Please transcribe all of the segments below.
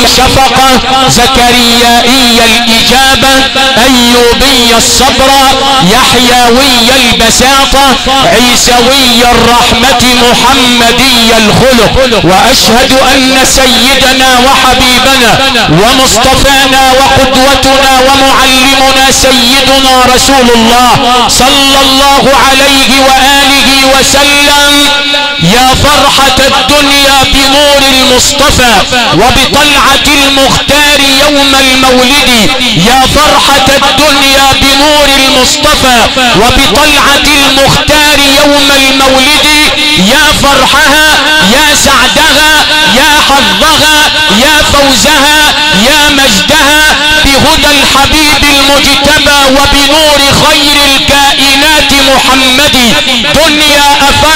الشفقة، زكريائي الإجابة، أيوبي الصبر، يحيوي البساطة، عيسوي الرحمة، محمدي الخلق. وأشهد أن سيدنا وحبيبنا ومصطفانا وقدوتنا ومعلمنا سيدنا رسول الله صلى الله عليه وآله وسلم يا فرحة الدنيا بنور المصطفى وبطلعة المختار يوم المولد، يا فرحة الدنيا بنور المصطفى وبطلعة المختار يوم المولد، يا فرحها يا سعدها يا حظها يا فوزها يا مجدها بهدى الحبيب المجتبى وبنور خير الكائنات محمد. دنيا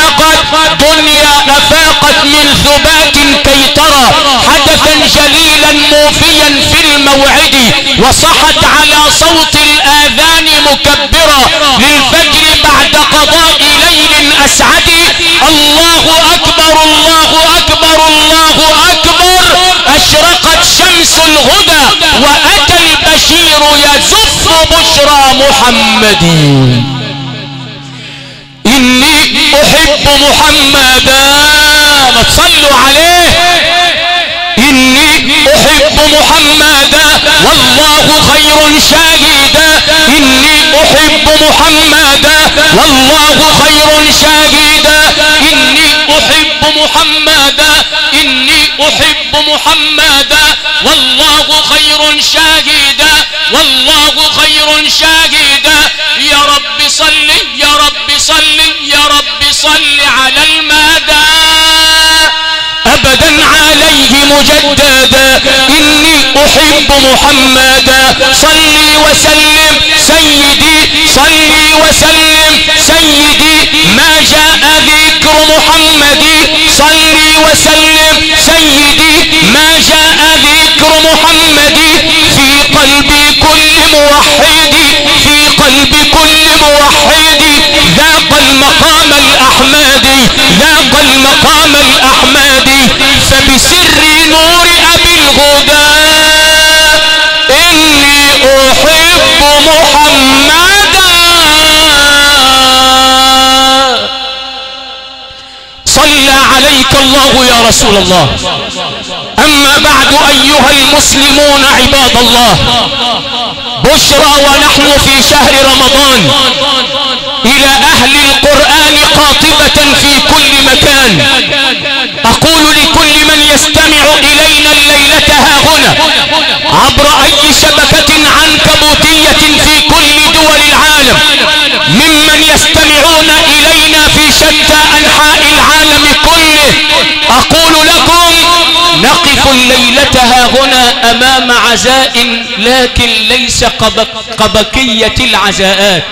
أفاقت من ثبات كي ترى حدثا جليلا موفيا في الموعد، وصحت على صوت الآذان مكبرة للفجر بعد قضاء ليل أسعد. الله أكبر الله أكبر الله أكبر، أشرقت شمس الهدى وأتى البشير يزف بشرى محمد. إني أحب محمدا، ما تصلوا عليه. إني أحب محمدا والله خير شاهدا، إني أحب محمدا والله خير شاهدا، إني أحب محمدا، إني أحب محمدا والله خير شاهدا، والله خير شاهدا. يا رب صل يا رب صل يا رب صل على المدى أبدا عليه مجددا. إني أحب محمدا، صلي وسلم سيدي، صلي وسلم سيدي، ما جاء ذكر محمد، صلي وسلم سيدي، ما جاء ذكر محمد في قلب كل موحد، في قلب كل موحد ذاق المقام الأحمدي، ذاق المقام الأحمدي. فبسر نور أبي الهدى إني أحب محمدا. صلى عليك الله يا رسول الله. أما بعد أيها المسلمون عباد الله، بشرى ونحن في شهر رمضان إلى أهل القرآن قاطبة في كل مكان. أقول لكل من يستمع إلينا الليلة هاهنا عبر أي شبكة عنكبوتية في كل دول العالم، ممن يستمعون إلينا في شتى أنحاء العالم كله، أقول لكم نقف الليلة هاهنا أمام عزاء، لكن ليس كبقية العزاءات.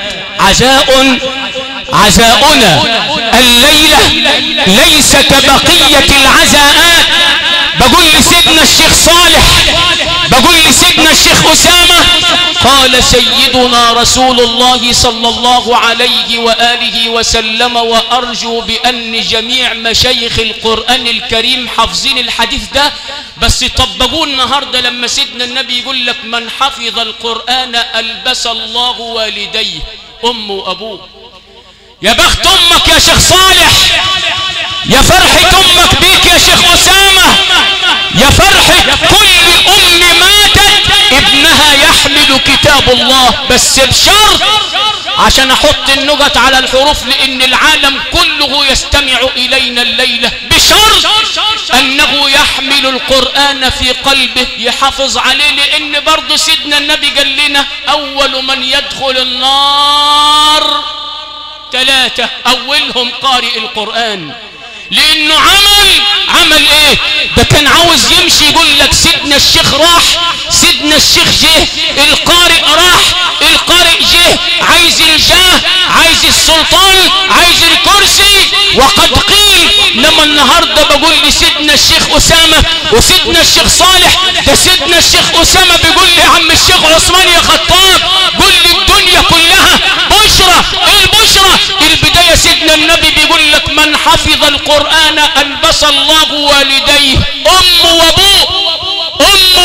عزاؤنا الليلة ليس كبقية العزاءات. بقول لسيدنا الشيخ صالح، بقول لسيدنا الشيخ أسامة، قال سيدنا رسول الله صلى الله عليه وآله وسلم، وأرجو بأن جميع مشايخ القرآن الكريم حافظين الحديث ده، بس طبقوه النهاردة لما سيدنا النبي يقول لك من حفظ القرآن ألبس الله والديه، أمه وأبوه. يا بخت أمك يا شيخ صالح، يا فرحة أمك بيك يا شيخ أسامة، يا فرحة كل أم ماتت ابنها يحمل كتاب الله، بس بشرط عشان أحط النقط على الحروف، لأن العالم كله يستمع إلينا الليلة، بشرط أنه يحمل القرآن في قلبه، يحافظ عليه. لأن برضو سيدنا النبي قال لنا أول من يدخل النار 3، أولهم قارئ القرآن، لأنه عمل إيه؟ ده كان عاوز يمشي يقول لك سيدنا الشيخ راح، سيدنا الشيخ جه، القارئ راح، القارئ جه، عايز الجاه، عايز السلطان، عايز الكرسي. وقد قيل لما النهارده بقول لسيدنا الشيخ أسامة وسيدنا الشيخ صالح، ده سيدنا الشيخ أسامة بيقول لي عم الشيخ عثمان يا خطاب قول لي الدنيا كلها بشرى، البشرى البداية. سيدنا النبي بيقول لك من حفظ القرآن ألبس الله والديه، أم وأبوه، أم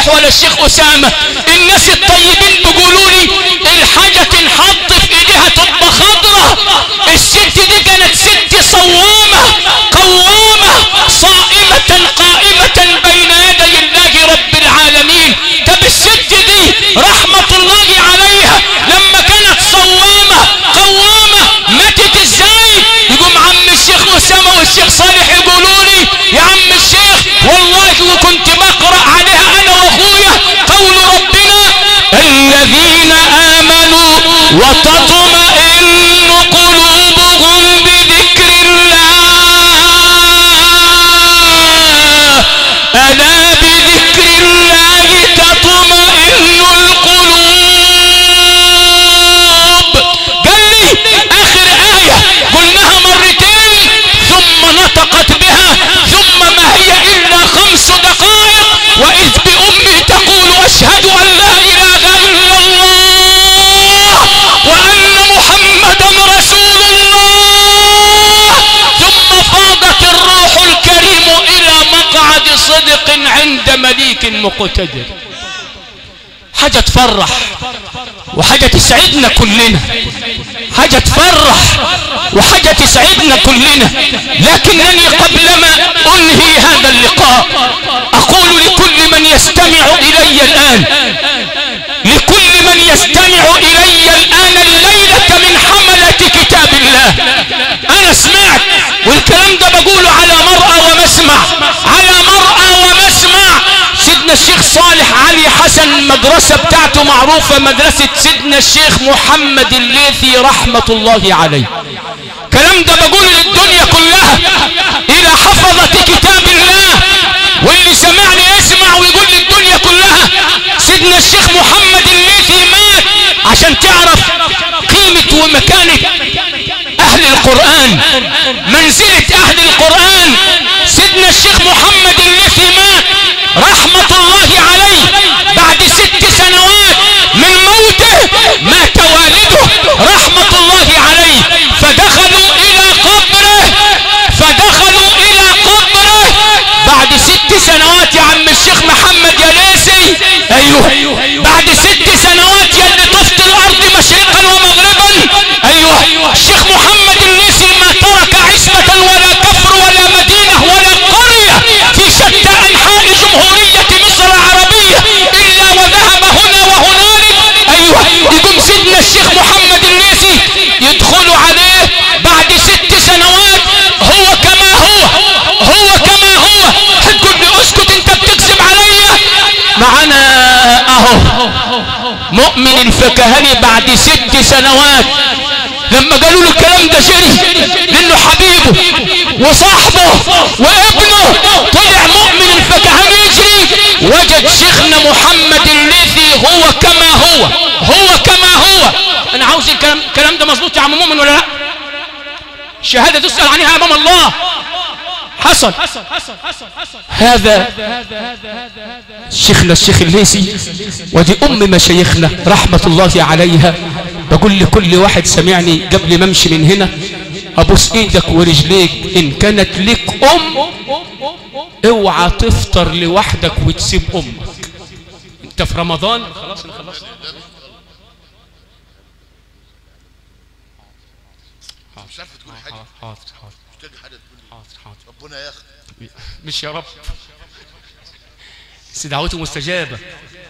صالح ولا الشيخ أسامة. الناس الطيبين بيقولوا لي الحاجة تنحط في ايديها تبقى خضرة. الست دي كانت ست صوامة قوامة صائمة قائمة بين يدي الله رب العالمين. طب الست دي رحمة الله عليها لما كانت صوامة قوامة ماتت ازاي؟ يقوم عم الشيخ أسامة والشيخ صالح يقولوا لي يا عم الشيخ والله وكنت بقرأ عليها انا واخويا قول ربنا الذين آمنوا وتطمئن قلوبهم بذكر الله ألا بذكر الله تطمئن القلوب. قال لي آخر آية قلناها مرتين ثم نطقت بها ثم ما هي إلا 5 دقائق وإذ بأمي تقول أشهد أن لا إله إلا الله وأن محمدا رسول الله. ثم فاضت الروح الكريم إلى مقعد صدق عند مليك مقتدر. حاجة تفرح وحاجة تسعدنا كلنا، حاجة تفرح وحاجة تسعدنا كلنا. لكنني قبلما أنهي هذا اللقاء أقول لكل من يستمع إلي الآن، لكل من يستمع إلي الآن الليلة من حملة كتاب الله، أنا سمعت والكلام ده بقوله على مرأى ومسمع، على مرأى ومسمع. سيدنا الشيخ صالح علي حسن المدرسة بتاعته معروفة مدرسة سيدنا الشيخ محمد الليثي رحمة الله عليه. كلام ده بقوله للدنيا كلها إلى حفظة كتاب الله، واللي سمعني يسمع ويقول للدنيا كلها سيدنا الشيخ محمد الليثي مات عشان تعرف قيمة ومكانة أهل القرآن، منزلة أهل القرآن. سيدنا الشيخ محمد الليثي مات رحمة الله عليه بعد 6 سنوات من موته. مات والده رحمة الله عليه فدخلوا إلى قبره بعد 6 سنوات يا عم الشيخ محمد يا ليثي. ايوه بعد 6 سنوات يا اللي طفت الارض مشرقا ومغربا. ايوه الشيخ محمد الليثي ما ترك عزبة ولا كفر ولا مدينة ولا قرية في شتى انحاء جمهورية مصر العربية الا وذهب هنا وهنالك. ايوه يقوم سيدنا الشيخ محمد الليثي يدخلوا عليه بعد 6 سنوات هو كما هو كما هو. هتقول لي اسكت انت بتكذب عليا. معنا اهو مؤمن الفكهاني بعد 6 سنوات لما قالوا له الكلام ده جري لانه حبيبه وصاحبه وابنه. طلع مؤمن الفكهاني يجري وجد شيخنا محمد الليثي هو كما هو كما هو. انا عاوز الكلام ده مظبوط يا عم مؤمن ولا لا؟ الشهادة تسأل عنها امام الله. حصل هذا شيخنا الشيخ الليثي ودي مشايخنا رحمة الله عليها. بقول لكل واحد سمعني قبل ما امشي من هنا ابوس ايدك ورجليك ان كانت لك اوعى تفطر لوحدك وتسيب امك. انت في رمضان خلاص انا خلصت. مش عارف تقول حاجه. حاضر ربنا ياخد مش يا رب بس دعوته مستجابة.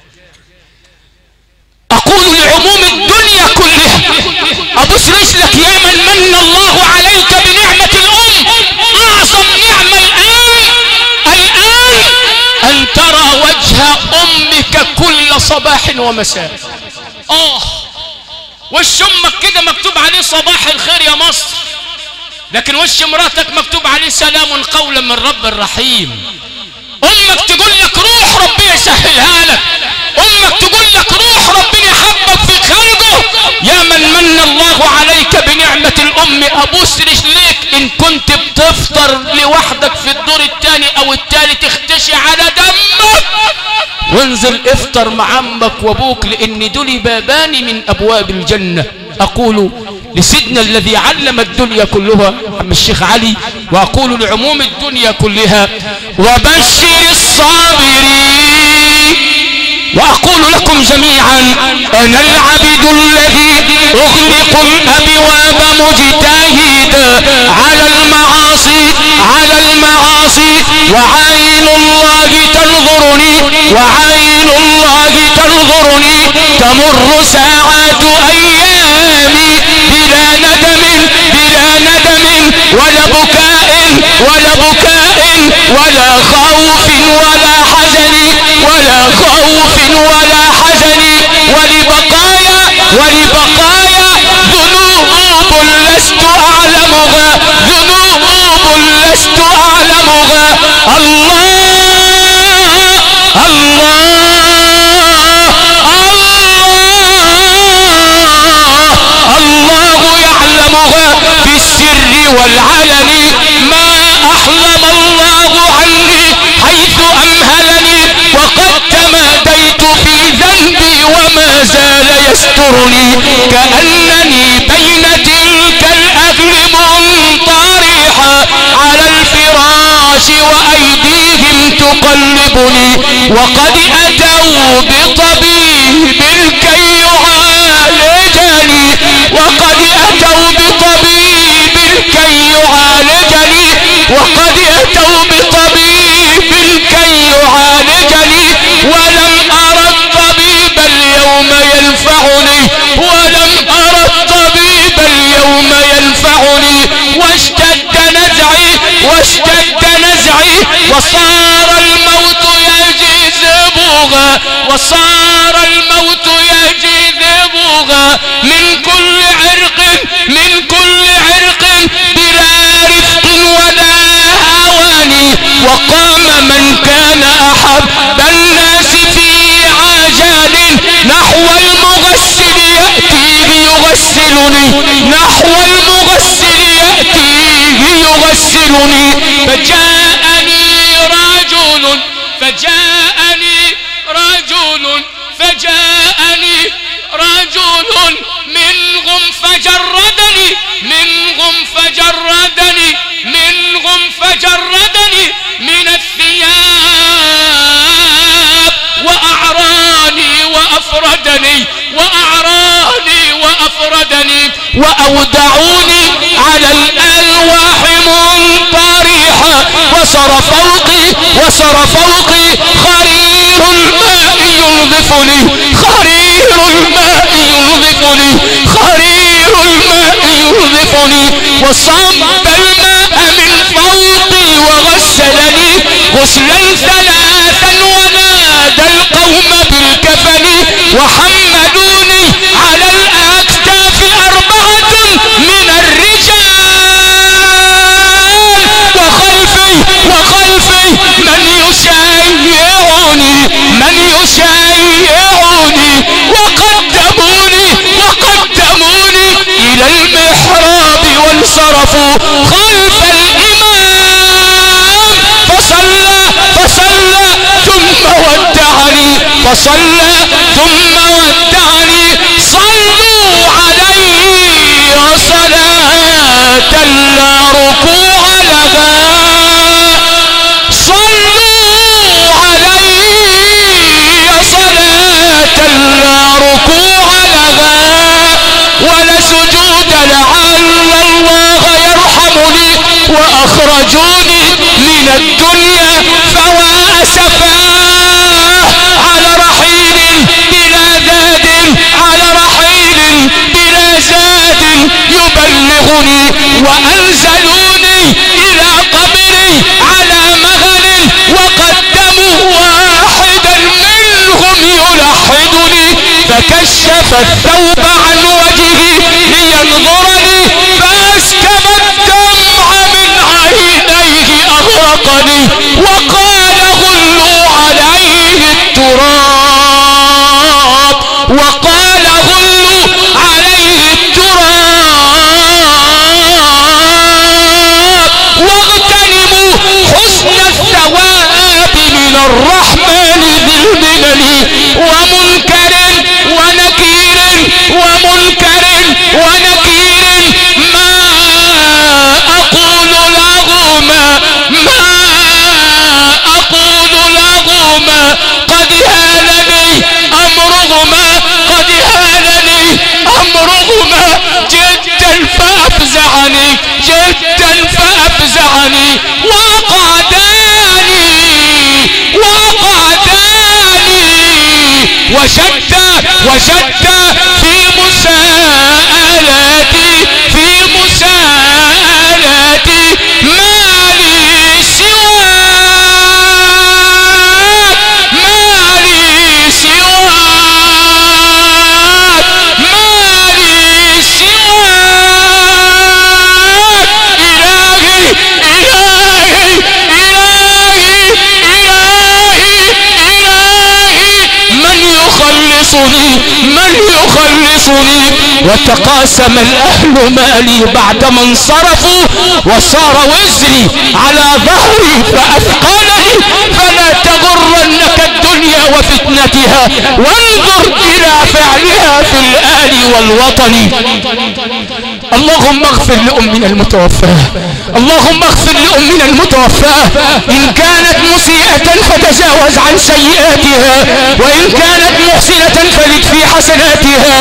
أقول لعموم الدنيا كلها أبوس رجلك يا من من الله عليك بنعمة الأم. أعظم نعمة الآن أن ترى وجه أمك كل صباح ومساء. وش أمك كده مكتوب عليه صباح الخير يا مصر، لكن وش مراتك مكتوب عليه سلام قولا من رب الرحيم. امك تقول لك روح ربنا يسهلها لك، امك تقول لك روح ربنا يحبك في خلقه. يا من من الله عليك بنعمة الام ابوس رجليك ان كنت بتفطر لوحدك في الدور الثاني او الثالث اختشي على دمك وانزل افطر مع عمك وابوك لان دول بابان من ابواب الجنة. اقول لسيدنا الذي علم الدنيا كلها عم الشيخ علي واقول لعموم الدنيا كلها وبشر الصابرين وأقول لكم جميعا: أنا العبد الذي أغلق الأبواب مجتهدا على المعاصي وعين الله تنظرني تمر ساعات أيامي بلا ندم ولا بكاء ولا خوف ولا حزن ولبقايا ذنوب لست أعلمها الله يعلمها في السر والعلن. ما أحلم الله عني حيث أمهلني، وقد تماديت في ذنبي وما زال يسترني، كأنني بين تلك الأهل منطرحا على الفراش وأيديهم تقلبني، وقد أتوا بطبيب كي يعالجني ولم أرى الطبيب اليوم ينفعني واشتد نزعي وصار الموت يجذبها من كل عرق بلا رفق ولا هواني. وقام من كان أحب الناس في عجال نحو المغسل يأتيه يغسلني فجاءني رجل منهم فجردني من الثياب وأعراني وأفردني وأودعوني على الألواح منطرحا، وصار فوقي خرير الماء ينظفني وصب الماء من فوقي وغسلني غسلا ثلاثا ونادى القوم بالكفن، وحملوني على الأكتاف 4 من الرجال، وخلفي من يشيعني وقدموني إلى المحراب وانصرفوا خلف الإمام فصلى ثم ودعني صلوا علي صلاة لا ركوع لها، ولا سجود لعل الله يرحمني، وأخرجوني من الدنيا فواسفا على رحيل بلا زاد يبلغني، وأنزلوني إلى قبري على مغل، وقدموا واحدا منهم يلحدني، فكشف الثوب عن وجهي لينظرني، فأسكب الدمع من عينيه أغرقني، وقال غلوا عليه التراب واغتنموا حسن الثواب من الرحمن ذي المنن، ومنكر ونكير وجدت في مساءلتي ما لي سواك من يخلصني وتقاسم الأهل مالي بعدما انصرفوا وصار وزري على ظهري فأثقلني فلا تغرنك الدنيا وفتنتها وانظر إلى فعلها في الآل والوطن. اللهم اغفر لأمنا المتوفاة، اللهم اغفر لأمنا المتوفاة، إن كانت مسيئة فتجاوز عن سيئاتها، وإن كانت محسنة فلد في حسناتها.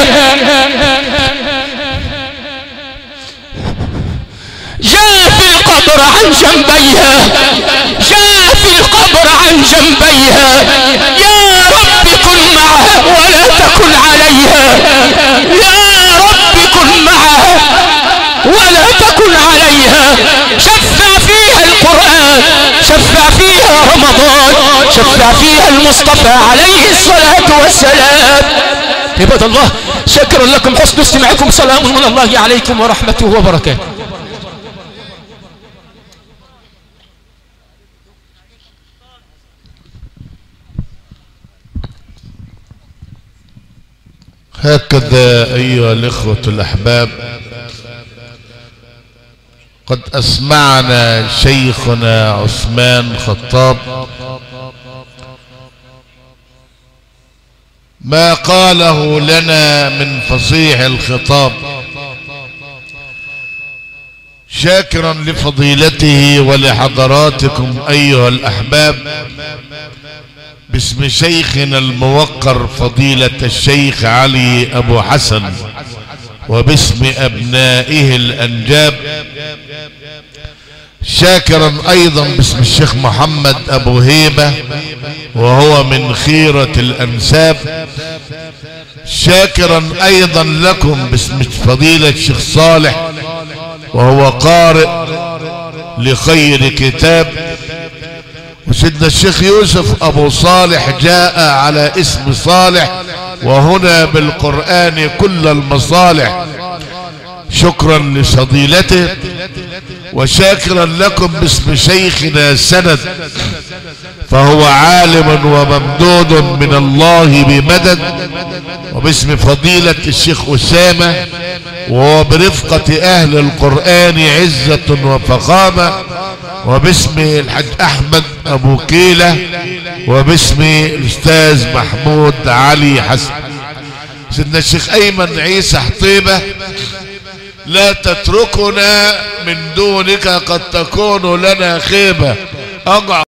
جاء في القبر عن جنبيها، جاء في القبر عن جنبيها، يا رب كن معها ولا تكن عليها، يا رب كن معها ولا تكن عليها. شفع فيها القرآن، شفع فيها رمضان، شفع فيها المصطفى عليه الصلاة والسلام. عباد الله، شكرا لكم حسن استماعكم، سلام من الله عليكم ورحمته وبركاته. هكذا أيها الإخوة الأحباب قد أسمعنا شيخنا عثمان خطاب ما قاله لنا من فصيح الخطاب، شاكرا لفضيلته ولحضراتكم أيها الأحباب باسم شيخنا الموقر فضيلة الشيخ علي أبو حسن وباسم أبنائه الأنجاب، شاكرا أيضا باسم الشيخ محمد أبو هيبة وهو من خيرة الأنساب، شاكرا أيضا لكم باسم فضيلة الشيخ صالح وهو قارئ لخير كتاب، وسيدنا الشيخ يوسف أبو صالح جاء على اسم صالح وهنا بالقرآن كل المصالح. شكرا لفضيلته، وشاكرا لكم باسم شيخنا سند فهو عالم وممدود من الله بمدد، وباسم فضيلة الشيخ أسامة وهو برفقة أهل القرآن عزة وفخامة، وباسم الحاج أحمد أبو كيلة، وباسم الأستاذ محمود علي حسن. سيدنا الشيخ أيمن عيسى حطيبة، لا تتركنا من دونك قد تكون لنا خيبة.